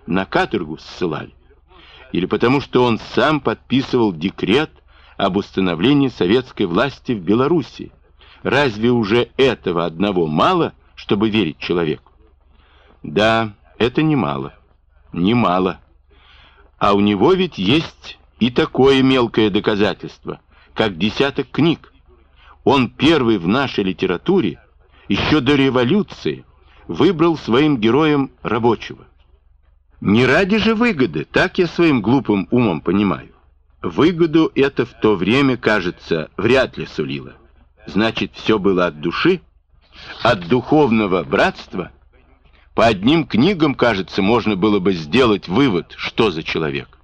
на каторгу ссылали, или потому что он сам подписывал декрет об установлении советской власти в Белоруссии. Разве уже этого одного мало, чтобы верить человеку? Да, это немало. Немало. А у него ведь есть и такое мелкое доказательство, как десяток книг. Он первый в нашей литературе, еще до революции, выбрал своим героем рабочего. Не ради же выгоды, так я своим глупым умом понимаю. Выгоду это в то время, кажется, вряд ли сулило. Значит, все было от души, от духовного братства. По одним книгам, кажется, можно было бы сделать вывод, что за человек.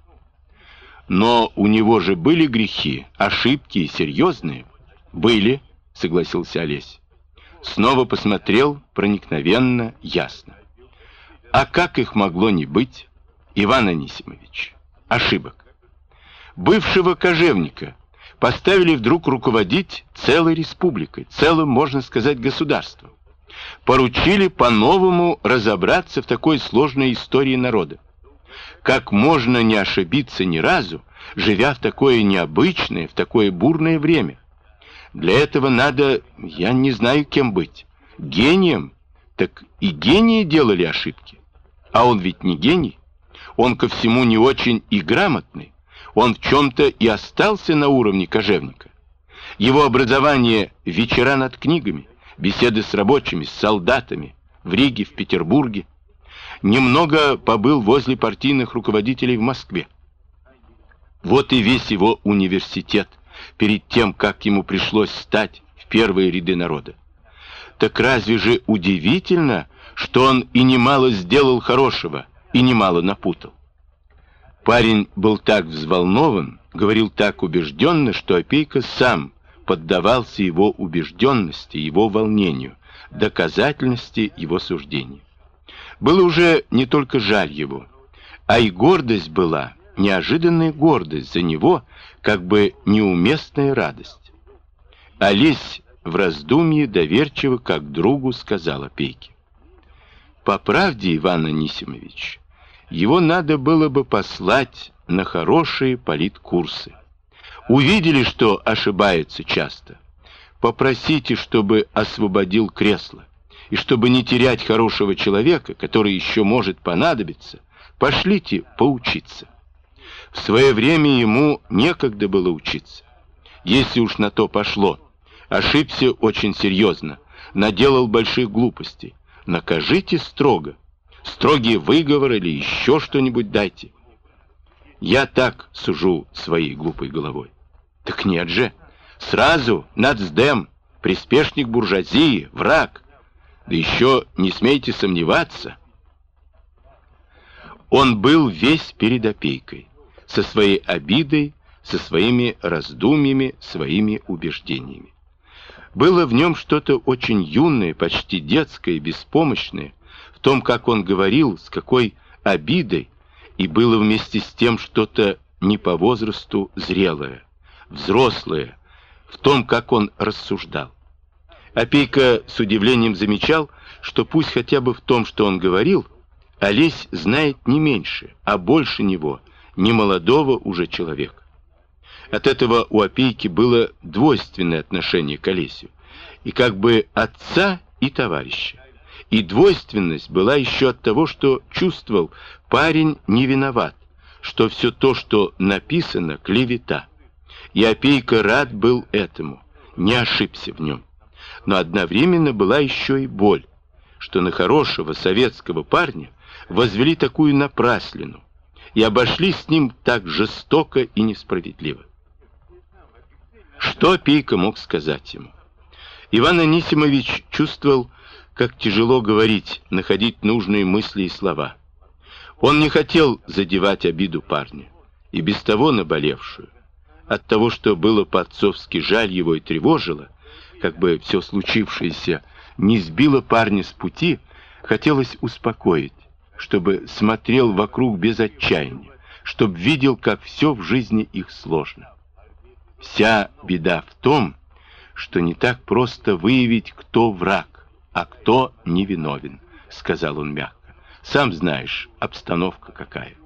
Но у него же были грехи, ошибки серьезные. Были, согласился Олесь. Снова посмотрел проникновенно, ясно. А как их могло не быть, Иван Анисимович? Ошибок. Бывшего кожевника поставили вдруг руководить целой республикой, целым, можно сказать, государством. Поручили по-новому разобраться в такой сложной истории народа. Как можно не ошибиться ни разу, живя в такое необычное, в такое бурное время? Для этого надо, я не знаю, кем быть. Гением? Так и гении делали ошибки. А он ведь не гений. Он ко всему не очень и грамотный. Он в чем-то и остался на уровне кожевника. Его образование — вечера над книгами, беседы с рабочими, с солдатами, в Риге, в Петербурге. Немного побыл возле партийных руководителей в Москве. Вот и весь его университет перед тем, как ему пришлось стать в первые ряды народа. Так разве же удивительно, что он и немало сделал хорошего, и немало напутал? Парень был так взволнован, говорил так убежденно, что Опейко сам поддавался его убежденности, его волнению, доказательности его суждений. Было уже не только жаль его, а и гордость была, неожиданная гордость за него, как бы неуместная радость. Олесь в раздумье доверчиво, как другу, сказал Опейке: «По правде, Иван Анисимович, его надо было бы послать на хорошие политкурсы. Увидели, что ошибается часто. Попросите, чтобы освободил кресло. И чтобы не терять хорошего человека, который еще может понадобиться, пошлите поучиться». В свое время ему некогда было учиться. Если уж на то пошло, ошибся очень серьезно, наделал больших глупостей. Накажите строго. Строгий выговор или еще что-нибудь дайте. Я так сужу своей глупой головой. Так нет же. Сразу нацдем, приспешник буржуазии, враг. Да еще не смейте сомневаться. Он был весь перед Опейкой, со своей обидой, со своими раздумьями, своими убеждениями. Было в нем что-то очень юное, почти детское и беспомощное, в том, как он говорил, с какой обидой, и было вместе с тем что-то не по возрасту зрелое, взрослое, в том, как он рассуждал. Опейка с удивлением замечал, что пусть хотя бы в том, что он говорил, Олесь знает не меньше, а больше него, не молодого уже человека. От этого у Опейки было двойственное отношение к Олесю, и как бы отца и товарища. И двойственность была еще от того, что чувствовал, парень не виноват, что все то, что написано, клевета. И Опейка рад был этому, не ошибся в нем. Но одновременно была еще и боль, что на хорошего советского парня возвели такую напраслину и обошлись с ним так жестоко и несправедливо. Что Опейка мог сказать ему? Иван Анисимович чувствовал, как тяжело говорить, находить нужные мысли и слова. Он не хотел задевать обиду парня, и без того наболевшую. От того, что было по-отцовски жаль его и тревожило, как бы все случившееся не сбило парня с пути, хотелось успокоить, чтобы смотрел вокруг без отчаяния, чтобы видел, как все в жизни их сложно. Вся беда в том, что не так просто выявить, кто враг, а кто невиновен, сказал он мягко. Сам знаешь, обстановка какая.